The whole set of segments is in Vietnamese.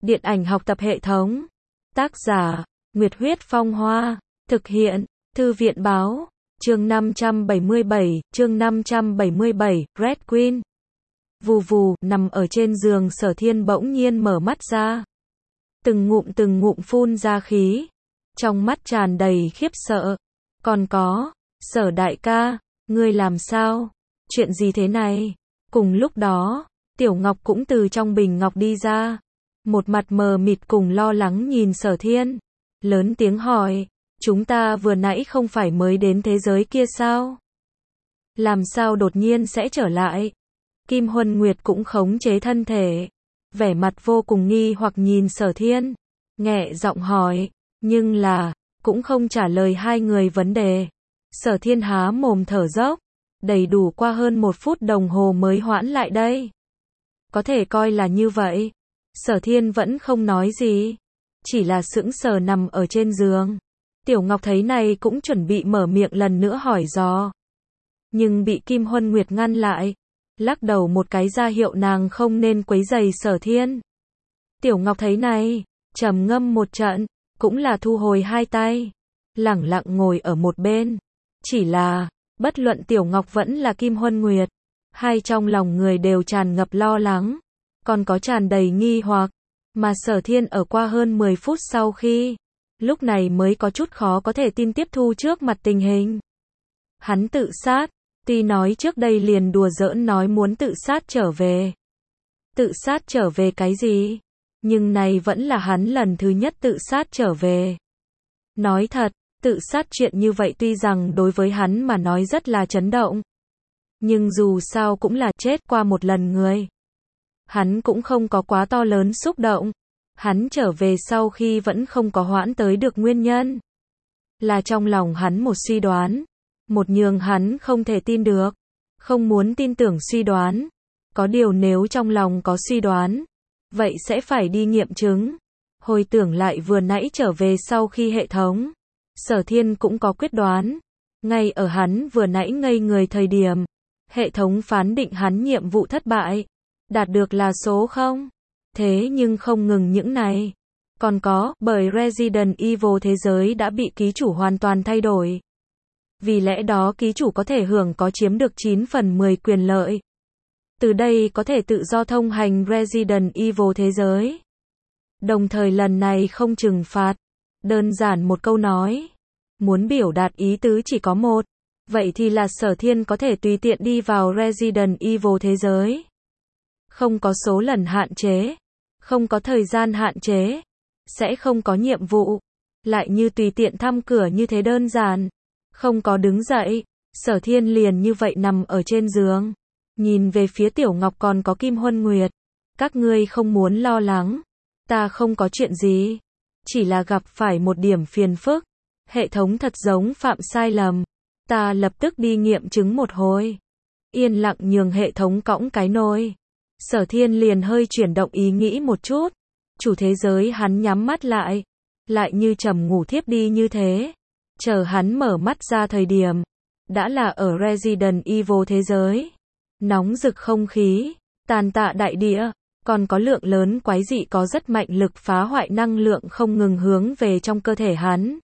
Điện ảnh học tập hệ thống. Tác giả, Nguyệt Huyết Phong Hoa. Thực hiện, Thư viện Báo. Chương 577, Red Queen. Vù vù, nằm ở trên giường Sở Thiên bỗng nhiên mở mắt ra. Từng ngụm phun ra khí. Trong mắt tràn đầy khiếp sợ. Còn có, Sở đại ca, ngươi làm sao? Chuyện gì thế này? Cùng lúc đó, Tiểu Ngọc cũng từ trong bình ngọc đi ra. Một mặt mờ mịt cùng lo lắng nhìn Sở Thiên. Lớn tiếng hỏi, chúng ta vừa nãy không phải mới đến thế giới kia sao? Làm sao đột nhiên sẽ trở lại? Kim Huân Nguyệt cũng khống chế thân thể. Vẻ mặt vô cùng nghi hoặc nhìn Sở Thiên. Nhẹ giọng hỏi, nhưng là, cũng không trả lời hai người vấn đề. Sở Thiên há mồm thở dốc. Đầy đủ qua hơn 1 phút đồng hồ mới hoãn lại đây. Có thể coi là như vậy. Sở Thiên vẫn không nói gì. Chỉ là sững sờ nằm ở trên giường. Tiểu Ngọc thấy này cũng chuẩn bị mở miệng lần nữa hỏi dò. Nhưng bị Kim Huân Nguyệt ngăn lại. Lắc đầu một cái ra hiệu nàng không nên quấy rầy Sở Thiên. Tiểu Ngọc thấy này, trầm ngâm một trận, cũng là thu hồi hai tay. Lẳng lặng ngồi ở một bên. Chỉ là, bất luận Tiểu Ngọc vẫn là Kim Huân Nguyệt, hai trong lòng người đều tràn ngập lo lắng, còn có tràn đầy nghi hoặc, mà Sở Thiên ở qua hơn 10 phút sau khi, lúc này mới có chút khó có thể tin tiếp thu trước mặt tình hình. Hắn tự sát, tuy nói trước đây liền đùa giỡn nói muốn tự sát trở về. Tự sát trở về cái gì? Nhưng này vẫn là hắn lần thứ nhất tự sát trở về. Nói thật, tự sát chuyện như vậy tuy rằng đối với hắn mà nói rất là chấn động. Nhưng dù sao cũng là chết qua một lần người. Hắn cũng không có quá to lớn xúc động. Hắn trở về sau khi vẫn không có hoãn tới được nguyên nhân. Là trong lòng hắn một suy đoán. Một nhường hắn không thể tin được. Không muốn tin tưởng suy đoán. Có điều nếu trong lòng có suy đoán, vậy sẽ phải đi nghiệm chứng. Hồi tưởng lại vừa nãy trở về sau khi hệ thống. Sở Thiên cũng có quyết đoán. Ngay ở hắn vừa nãy ngây người thời điểm, hệ thống phán định hắn nhiệm vụ thất bại. Đạt được là số 0. Thế nhưng không ngừng những này. Còn có, bởi Resident Evil thế giới đã bị ký chủ hoàn toàn thay đổi. Vì lẽ đó ký chủ có thể hưởng có chiếm được 9/10 quyền lợi. Từ đây có thể tự do thông hành Resident Evil thế giới. Đồng thời lần này không trừng phạt. Đơn giản một câu nói. Muốn biểu đạt ý tứ chỉ có một. Vậy thì là Sở Thiên có thể tùy tiện đi vào Resident Evil thế giới. Không có số lần hạn chế. Không có thời gian hạn chế. Sẽ không có nhiệm vụ. Lại như tùy tiện thăm cửa như thế đơn giản. Không có đứng dậy. Sở Thiên liền như vậy nằm ở trên giường. Nhìn về phía Tiểu Ngọc còn có Kim Huân Nguyệt. Các ngươi không muốn lo lắng. Ta không có chuyện gì. Chỉ là gặp phải một điểm phiền phức. Hệ thống thật giống phạm sai lầm. Ta lập tức đi nghiệm chứng một hồi. Yên lặng nhường hệ thống cõng cái nôi. Sở Thiên liền hơi chuyển động ý nghĩ một chút. Chủ thế giới hắn nhắm mắt lại. Lại như trầm ngủ thiếp đi như thế. Chờ hắn mở mắt ra thời điểm. Đã là ở Resident Evil thế giới. Nóng rực không khí. Tàn tạ đại địa. Còn có lượng lớn quái dị có rất mạnh lực phá hoại năng lượng không ngừng hướng về trong cơ thể hắn.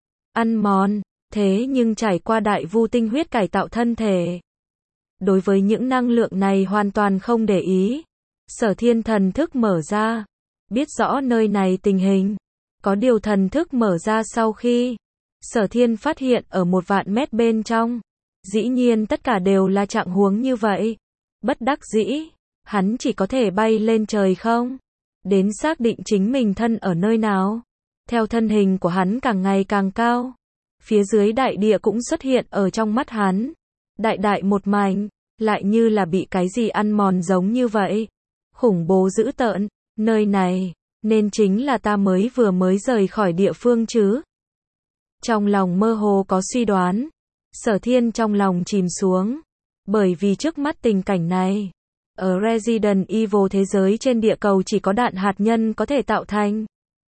Ăn mòn, thế nhưng trải qua đại vu tinh huyết cải tạo thân thể. Đối với những năng lượng này hoàn toàn không để ý. Sở Thiên thần thức mở ra. Biết rõ nơi này tình hình. Có điều thần thức mở ra sau khi. Sở Thiên phát hiện ở 1.000.000 mét bên trong. Dĩ nhiên tất cả đều là trạng huống như vậy. Bất đắc dĩ. Hắn chỉ có thể bay lên trời không? Đến xác định chính mình thân ở nơi nào. Theo thân hình của hắn càng ngày càng cao. Phía dưới đại địa cũng xuất hiện ở trong mắt hắn. Đại một mảnh. Lại như là bị cái gì ăn mòn giống như vậy. Khủng bố dữ tợn. Nơi này. Nên chính là ta vừa mới rời khỏi địa phương chứ. Trong lòng mơ hồ có suy đoán. Sở Thiên trong lòng chìm xuống. Bởi vì trước mắt tình cảnh này. Ở Resident Evil thế giới trên địa cầu chỉ có đạn hạt nhân có thể tạo thành.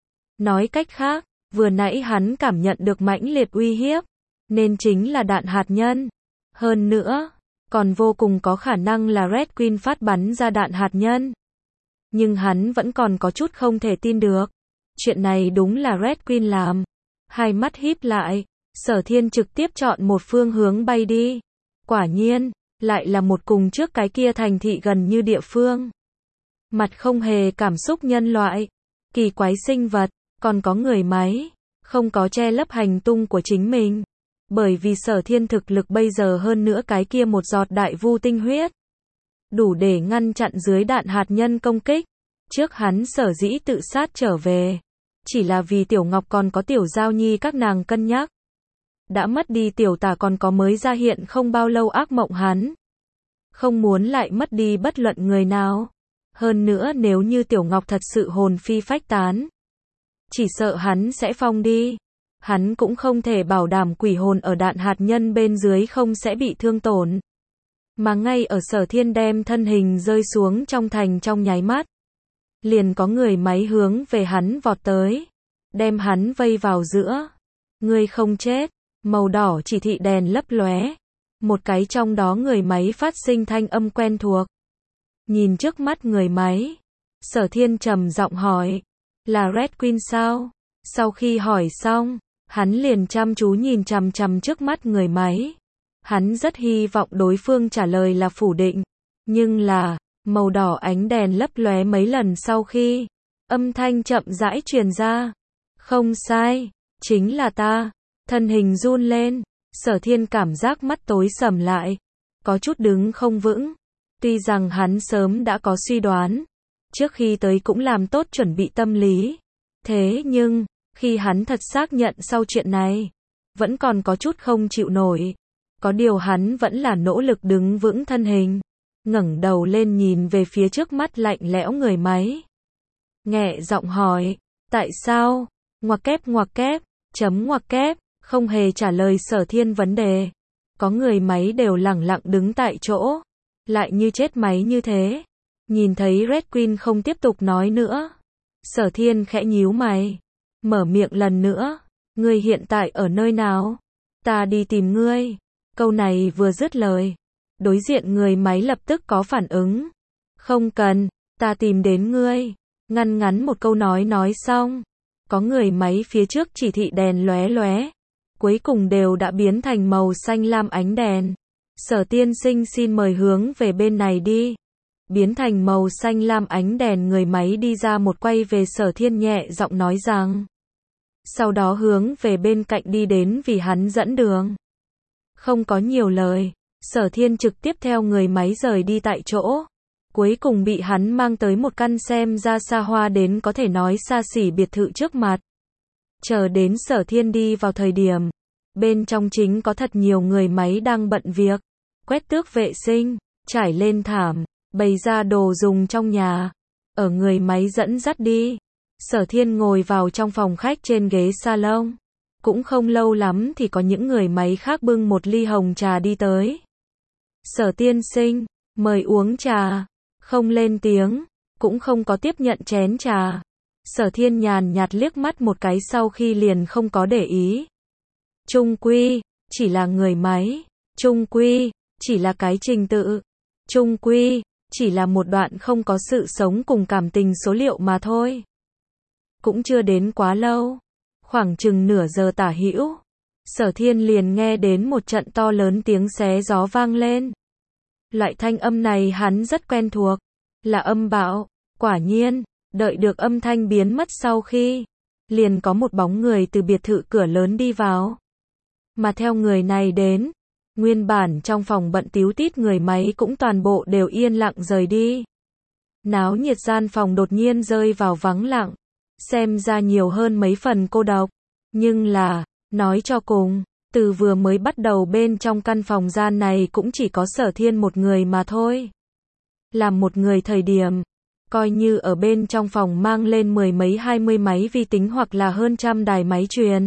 Nói cách khác, vừa nãy hắn cảm nhận được mãnh liệt uy hiếp. Nên chính là đạn hạt nhân. Hơn nữa, còn vô cùng có khả năng là Red Queen phát bắn ra đạn hạt nhân. Nhưng hắn vẫn còn có chút không thể tin được. Chuyện này đúng là Red Queen làm. Hai mắt híp lại, Sở Thiên trực tiếp chọn một phương hướng bay đi. Quả nhiên, lại là một cùng trước cái kia thành thị gần như địa phương. Mặt không hề cảm xúc nhân loại, kỳ quái sinh vật, còn có người máy, không có che lấp hành tung của chính mình. Bởi vì Sở Thiên thực lực bây giờ hơn nữa cái kia một giọt đại vu tinh huyết, đủ để ngăn chặn dưới đạn hạt nhân công kích. Trước hắn sở dĩ tự sát trở về, chỉ là vì Tiểu Ngọc còn có Tiểu Giao Nhi các nàng cân nhắc. Đã mất đi Tiểu Tả còn có mới ra hiện không bao lâu ác mộng hắn. Không muốn lại mất đi bất luận người nào. Hơn nữa nếu như Tiểu Ngọc thật sự hồn phi phách tán, chỉ sợ hắn sẽ phong đi. Hắn cũng không thể bảo đảm quỷ hồn ở đạn hạt nhân bên dưới không sẽ bị thương tổn. Mà ngay ở Sở Thiên đem thân hình rơi xuống trong thành trong nháy mắt, liền có người máy hướng về hắn vọt tới, đem hắn vây vào giữa. Ngươi không chết, màu đỏ chỉ thị đèn lấp lóe. Một cái trong đó người máy phát sinh thanh âm quen thuộc. Nhìn trước mắt người máy, Sở Thiên trầm giọng hỏi, là Red Queen sao? Sau khi hỏi xong, hắn liền chăm chú nhìn chằm chằm trước mắt người máy. Hắn rất hy vọng đối phương trả lời là phủ định. Nhưng là, màu đỏ ánh đèn lấp lóe mấy lần sau khi, âm thanh chậm rãi truyền ra. Không sai, chính là ta. Thân hình run lên, Sở Thiên cảm giác mắt tối sầm lại, có chút đứng không vững. Tuy rằng hắn sớm đã có suy đoán, trước khi tới cũng làm tốt chuẩn bị tâm lý. Thế nhưng, khi hắn thật xác nhận sau chuyện này, vẫn còn có chút không chịu nổi. Có điều hắn vẫn là nỗ lực đứng vững thân hình, ngẩng đầu lên nhìn về phía trước mắt lạnh lẽo người máy. Nhẹ giọng hỏi, tại sao? Ngoặc kép, chấm ngoặc kép, không hề trả lời Sở Thiên vấn đề. Có người máy đều lẳng lặng đứng tại chỗ, lại như chết máy như thế. Nhìn thấy Red Queen không tiếp tục nói nữa, Sở Thiên khẽ nhíu mày, mở miệng lần nữa, ngươi hiện tại ở nơi nào? Ta đi tìm ngươi. Câu này vừa dứt lời, đối diện người máy lập tức có phản ứng. Không cần, ta tìm đến ngươi. Ngăn ngắn một câu nói xong, có người máy phía trước chỉ thị đèn lóe lóe, cuối cùng đều đã biến thành màu xanh lam ánh đèn. Sở tiên sinh xin mời hướng về bên này đi. Biến thành màu xanh lam ánh đèn người máy đi ra một quay về Sở Thiên nhẹ giọng nói rằng. Sau đó hướng về bên cạnh đi đến vì hắn dẫn đường. Không có nhiều lời, Sở Thiên trực tiếp theo người máy rời đi tại chỗ. Cuối cùng bị hắn mang tới một căn xem ra xa hoa đến có thể nói xa xỉ biệt thự trước mặt. Chờ đến Sở Thiên đi vào thời điểm, bên trong chính có thật nhiều người máy đang bận việc, quét tước vệ sinh, trải lên thảm, bày ra đồ dùng trong nhà. Ở người máy dẫn dắt đi, Sở Thiên ngồi vào trong phòng khách trên ghế salon. Cũng không lâu lắm thì có những người máy khác bưng một ly hồng trà đi tới. Sở tiên sinh, mời uống trà. Không lên tiếng, cũng không có tiếp nhận chén trà. Sở Thiên nhàn nhạt liếc mắt một cái sau khi liền không có để ý. Chung quy, chỉ là người máy. Chung quy, chỉ là cái trình tự. Chung quy, chỉ là một đoạn không có sự sống cùng cảm tình số liệu mà thôi. Cũng chưa đến quá lâu. Khoảng chừng nửa giờ tả hữu, Sở Thiên liền nghe đến một trận to lớn tiếng xé gió vang lên. Loại thanh âm này hắn rất quen thuộc, là âm bạo. Quả nhiên, đợi được âm thanh biến mất sau khi, liền có một bóng người từ biệt thự cửa lớn đi vào. Mà theo người này đến, nguyên bản trong phòng bận tíu tít người máy cũng toàn bộ đều yên lặng rời đi. Náo nhiệt gian phòng đột nhiên rơi vào vắng lặng. Xem ra nhiều hơn mấy phần cô độc. Nhưng là, nói cho cùng, từ vừa mới bắt đầu bên trong căn phòng gian này cũng chỉ có Sở Thiên một người mà thôi. Làm một người thời điểm, coi như ở bên trong phòng mang lên 10 mấy 20 máy vi tính hoặc là hơn trăm đài máy truyền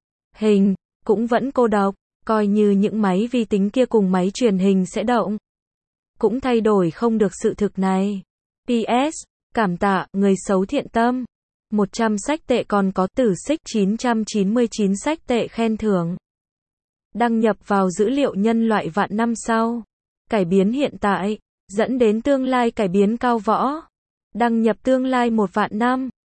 hình, cũng vẫn cô độc. Coi như những máy vi tính kia cùng máy truyền hình sẽ động, cũng thay đổi không được sự thực này. PS, cảm tạ, người xấu thiện tâm. 100 sách tệ còn có tử xích 999 sách tệ khen thưởng. Đăng nhập vào dữ liệu nhân loại vạn năm sau. Cải biến hiện tại, dẫn đến tương lai cải biến cao võ. Đăng nhập tương lai 1 vạn năm.